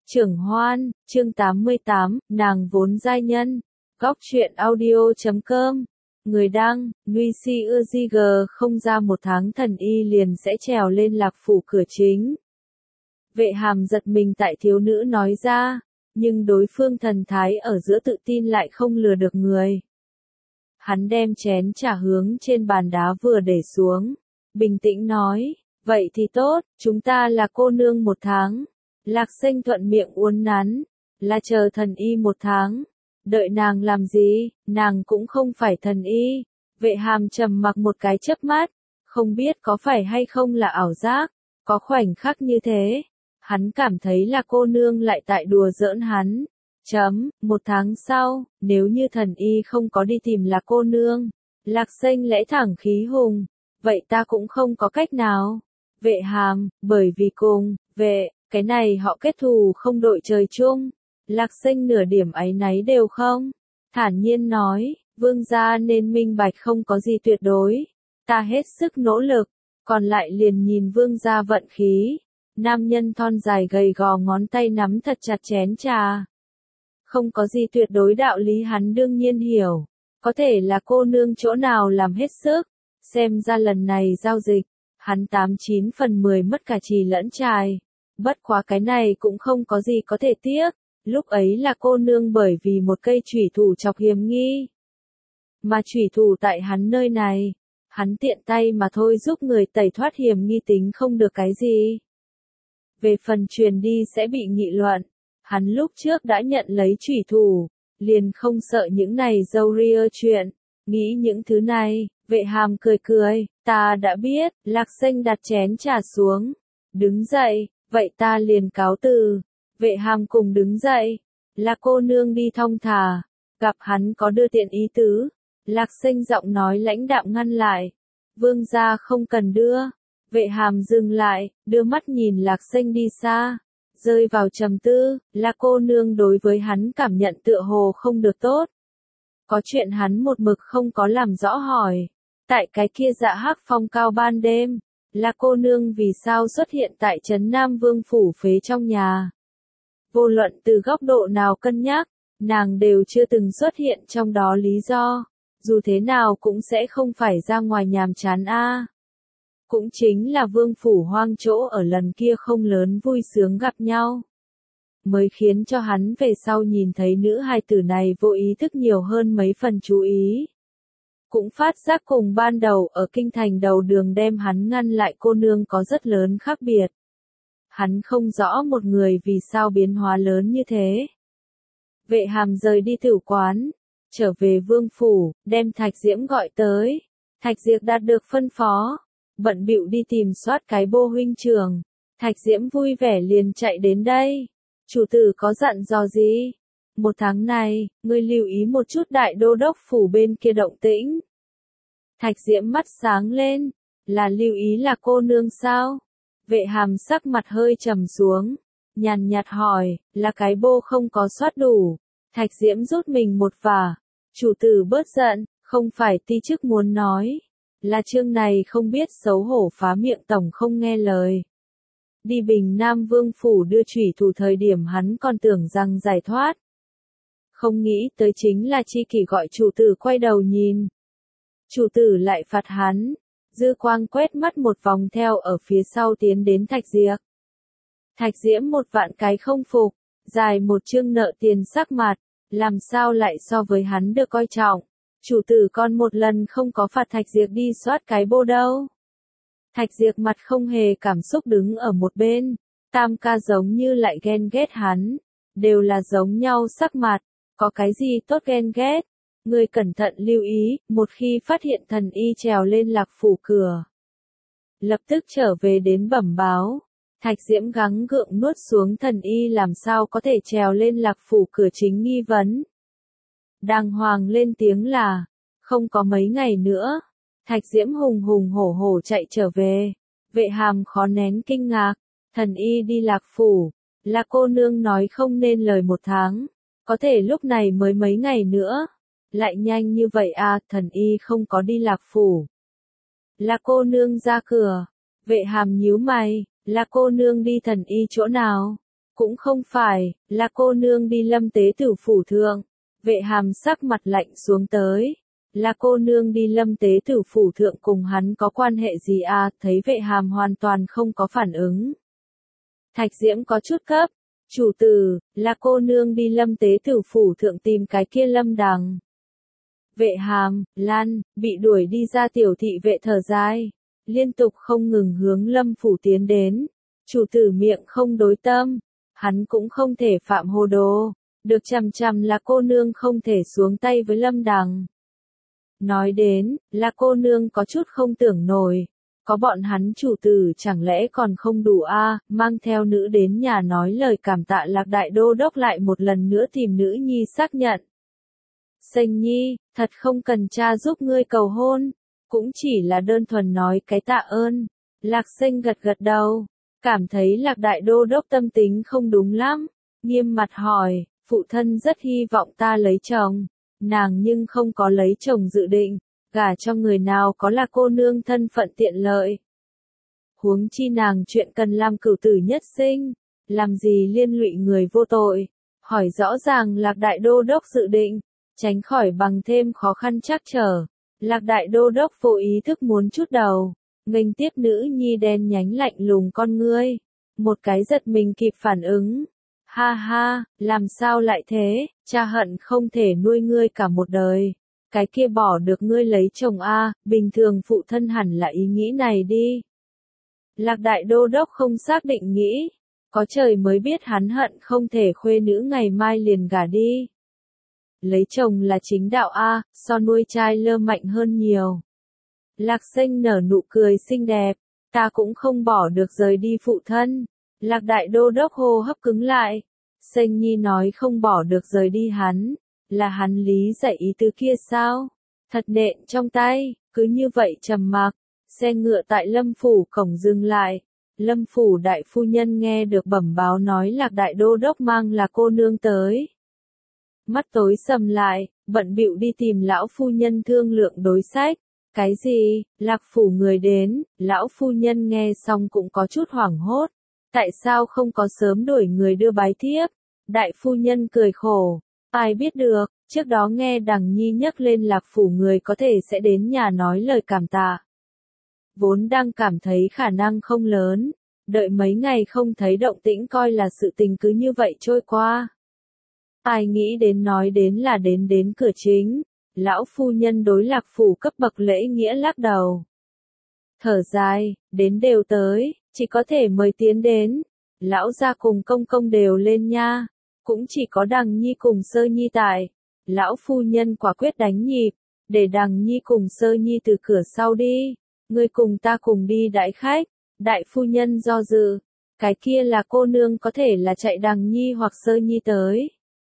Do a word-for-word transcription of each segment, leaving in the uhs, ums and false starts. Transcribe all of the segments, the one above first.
Trưởng Hoan, chương tám mươi tám, nàng vốn giai nhân. Góc truyện audio chấm com. Người đăng, Nguy Si Ưa Di Gờ không ra một tháng thần y liền sẽ trèo lên Lạc Phủ cửa chính. Vệ Hàm giật mình tại thiếu nữ nói ra, nhưng đối phương thần thái ở giữa tự tin lại không lừa được người. Hắn đem chén trà hướng trên bàn đá vừa để xuống, bình tĩnh nói, vậy thì tốt, chúng ta là cô nương một tháng. Lạc Sinh thuận miệng uốn nắn, là chờ thần y một tháng. Đợi nàng làm gì, nàng cũng không phải thần y. Vệ Hàm trầm mặc một cái chớp mắt, không biết có phải hay không là ảo giác, có khoảnh khắc như thế. Hắn cảm thấy là cô nương lại tại đùa giỡn hắn. Chấm, một tháng sau, nếu như thần y không có đi tìm là cô nương. Lạc Sinh lẽ thẳng khí hùng, vậy ta cũng không có cách nào. Vệ Hàm, bởi vì cùng, vệ, cái này họ kết thù không đội trời chung. Lạc Sinh nửa điểm áy náy đều không. Thản nhiên nói, vương gia nên minh bạch không có gì tuyệt đối. Ta hết sức nỗ lực, còn lại liền nhìn vương gia vận khí. Nam nhân thon dài gầy gò ngón tay nắm thật chặt chén trà. Không có gì tuyệt đối đạo lý hắn đương nhiên hiểu. Có thể là cô nương chỗ nào làm hết sức. Xem ra lần này giao dịch, hắn tám chín phần mười mất cả trì lẫn trài. Bất quá cái này cũng không có gì có thể tiếc. Lúc ấy là cô nương bởi vì một cây chủy thủ chọc hiểm nghi. Mà chủy thủ tại hắn nơi này, hắn tiện tay mà thôi giúp người tẩy thoát hiểm nghi tính không được cái gì. Về phần truyền đi sẽ bị nghị luận, hắn lúc trước đã nhận lấy chủy thủ, liền không sợ những này dâu ria chuyện, nghĩ những thứ này, Vệ Hàm cười cười, ta đã biết, Lạc Sinh đặt chén trà xuống, đứng dậy, vậy ta liền cáo từ. Vệ Hàm cùng đứng dậy, là cô nương đi thong thả, gặp hắn có đưa tiện ý tứ, Lạc Sinh giọng nói lãnh đạm ngăn lại, vương gia không cần đưa. Vệ Hàm dừng lại, đưa mắt nhìn Lạc Sinh đi xa, rơi vào trầm tư, là cô nương đối với hắn cảm nhận tựa hồ không được tốt. Có chuyện hắn một mực không có làm rõ hỏi, tại cái kia Dạ Hắc Phong cao ban đêm, là cô nương vì sao xuất hiện tại trấn Nam Vương phủ phế trong nhà. Vô luận từ góc độ nào cân nhắc, nàng đều chưa từng xuất hiện trong đó lý do, dù thế nào cũng sẽ không phải ra ngoài nhàm chán a. Cũng chính là vương phủ hoang chỗ ở lần kia không lớn vui sướng gặp nhau, mới khiến cho hắn về sau nhìn thấy nữ hài tử này vô ý thức nhiều hơn mấy phần chú ý. Cũng phát giác cùng ban đầu ở kinh thành đầu đường đem hắn ngăn lại cô nương có rất lớn khác biệt. Hắn không rõ một người vì sao biến hóa lớn như thế. Vệ Hàm rời đi tử quán, trở về vương phủ, đem Thạch Diễm gọi tới. Thạch Diệp đạt được phân phó, bận bịu đi tìm soát cái bô huynh trưởng. Thạch Diễm vui vẻ liền chạy đến đây. Chủ tử có dặn dò gì? Một tháng này, ngươi lưu ý một chút đại đô đốc phủ bên kia động tĩnh. Thạch Diễm mắt sáng lên, là lưu ý là cô nương sao? Vệ Hàm sắc mặt hơi trầm xuống, nhàn nhạt hỏi, là cái bô không có soát đủ. Thạch Diễm rút mình một vả, chủ tử bớt giận, không phải ti chức muốn nói, là chương này không biết xấu hổ phá miệng tổng không nghe lời. Đi Bình Nam Vương phủ đưa chủy thủ thời điểm hắn còn tưởng rằng giải thoát. Không nghĩ tới chính là Chi Kỷ gọi chủ tử quay đầu nhìn. Chủ tử lại phạt hắn. Dư quang quét mắt một vòng theo ở phía sau tiến đến Thạch Diệp. Thạch Diễm một vạn cái không phục, dài một chương nợ tiền sắc mặt, làm sao lại so với hắn được coi trọng. Chủ tử còn một lần không có phạt Thạch Diệp đi soát cái bô đâu. Thạch Diệp mặt không hề cảm xúc đứng ở một bên, Tam ca giống như lại ghen ghét hắn, đều là giống nhau sắc mặt, có cái gì tốt ghen ghét. Người cẩn thận lưu ý, một khi phát hiện thần y trèo lên Lạc phủ cửa, lập tức trở về đến bẩm báo. Thạch Diễm gắng gượng nuốt xuống thần y làm sao có thể trèo lên Lạc phủ cửa chính nghi vấn. Đàng hoàng lên tiếng là, không có mấy ngày nữa. Thạch Diễm hùng hùng hổ hổ chạy trở về. Vệ Hàm khó nén kinh ngạc, thần y đi Lạc phủ, là cô nương nói không nên lời một tháng, có thể lúc này mới mấy ngày nữa. Lại nhanh như vậy à, thần y không có đi Lạc phủ. Là cô nương ra cửa. Vệ Hàm nhíu mày, là cô nương đi thần y chỗ nào? Cũng không phải, là cô nương đi Lâm tế tử phủ thượng. Vệ hàm sắc mặt lạnh xuống tới. Là cô nương đi Lâm tế tử phủ thượng cùng hắn có quan hệ gì à, thấy vệ hàm hoàn toàn không có phản ứng. Thạch Diễm có chút cấp. Chủ tử, là cô nương đi Lâm tế tử phủ thượng tìm cái kia Lâm Đằng. Vệ hàm, Lan, bị đuổi đi ra tiểu thị vệ thở dài. Liên tục không ngừng hướng Lâm phủ tiến đến. Chủ tử miệng không đối tâm. Hắn cũng không thể phạm hồ đồ. Được chằm chằm là cô nương không thể xuống tay với Lâm Đằng. Nói đến, là cô nương có chút không tưởng nổi. Có bọn hắn chủ tử chẳng lẽ còn không đủ a à, mang theo nữ đến nhà nói lời cảm tạ Lạc đại đô đốc lại một lần nữa tìm nữ nhi xác nhận. Sênh nhi, thật không cần cha giúp ngươi cầu hôn, cũng chỉ là đơn thuần nói cái tạ ơn. Lạc Sênh gật gật đầu, cảm thấy Lạc đại đô đốc tâm tính không đúng lắm, nghiêm mặt hỏi, phụ thân rất hy vọng ta lấy chồng, nàng nhưng không có lấy chồng dự định. Gả cho người nào có là cô nương thân phận tiện lợi. Huống chi nàng chuyện cần làm cửu tử nhất sinh, làm gì liên lụy người vô tội. Hỏi rõ ràng Lạc đại đô đốc dự định, tránh khỏi bằng thêm khó khăn trắc trở. Lạc đại đô đốc vô ý thức muốn chút đầu, nghênh tiếp nữ nhi đen nhánh lạnh lùng con ngươi. Một cái giật mình kịp phản ứng. Ha ha, làm sao lại thế, cha hận không thể nuôi ngươi cả một đời. Cái kia bỏ được ngươi lấy chồng a, bình thường phụ thân hẳn là ý nghĩ này đi. Lạc đại đô đốc không xác định nghĩ, có trời mới biết hắn hận không thể khuê nữ ngày mai liền gả đi. Lấy chồng là chính đạo a, so nuôi trai lơ mạnh hơn nhiều. Lạc Sênh nở nụ cười xinh đẹp, ta cũng không bỏ được rời đi phụ thân. Lạc đại đô đốc hô hấp cứng lại. Sênh nhi nói không bỏ được rời đi hắn. Là hắn lý giải ý tứ kia sao? Thật nện trong tay, cứ như vậy trầm mặc. Xe ngựa tại Lâm phủ cổng dừng lại. Lâm phủ đại phu nhân nghe được bẩm báo nói Lạc đại đô đốc mang là cô nương tới. Mắt tối sầm lại, bận bịu đi tìm lão phu nhân thương lượng đối sách. Cái gì? Lạc phủ người đến, lão phu nhân nghe xong cũng có chút hoảng hốt. Tại sao không có sớm đuổi người đưa bái thiếp? Đại phu nhân cười khổ. Ai biết được, trước đó nghe Đằng Nhi nhắc lên Lạc phủ người có thể sẽ đến nhà nói lời cảm tạ. Vốn đang cảm thấy khả năng không lớn, đợi mấy ngày không thấy động tĩnh coi là sự tình cứ như vậy trôi qua. Ai nghĩ đến nói đến là đến đến cửa chính, lão phu nhân đối Lạc phủ cấp bậc lễ nghĩa lắc đầu. Thở dài, đến đều tới, chỉ có thể mời tiến đến. Lão gia cùng công công đều lên nha. Cũng chỉ có Đằng Nhi cùng Sơ Nhi tại. Lão phu nhân quả quyết đánh nhịp, để Đằng Nhi cùng Sơ Nhi từ cửa sau đi. Ngươi cùng ta cùng đi đãi khách. Đại phu nhân do dự. Cái kia là cô nương có thể là chạy Đằng Nhi hoặc Sơ Nhi tới.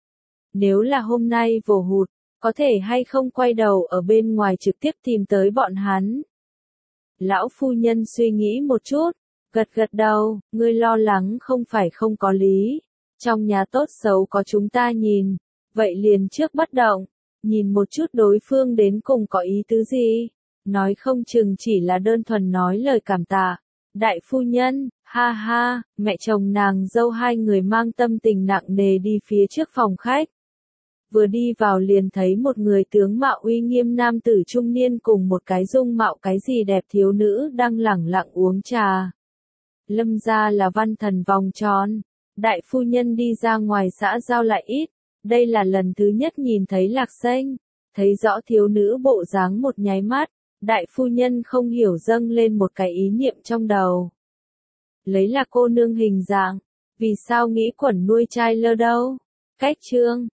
Nếu là hôm nay vồ hụt, có thể hay không quay đầu ở bên ngoài trực tiếp tìm tới bọn hắn. Lão phu nhân suy nghĩ một chút, gật gật đầu, ngươi lo lắng không phải không có lý. Trong nhà tốt xấu có chúng ta nhìn, vậy liền trước bất động, nhìn một chút đối phương đến cùng có ý tứ gì. Nói không chừng chỉ là đơn thuần nói lời cảm tạ. Đại phu nhân, ha ha, mẹ chồng nàng dâu hai người mang tâm tình nặng nề đi phía trước phòng khách. Vừa đi vào liền thấy một người tướng mạo uy nghiêm nam tử trung niên cùng một cái dung mạo cái gì đẹp thiếu nữ đang lẳng lặng uống trà. Lâm gia là văn thần vòng tròn. Đại phu nhân đi ra ngoài xã giao lại ít. Đây là lần thứ nhất nhìn thấy Lạc Sênh. Thấy rõ thiếu nữ bộ dáng một nháy mắt. Đại phu nhân không hiểu dâng lên một cái ý niệm trong đầu. Lấy là cô nương hình dạng. Vì sao nghĩ quẩn nuôi trai lơ đâu? Cách chương.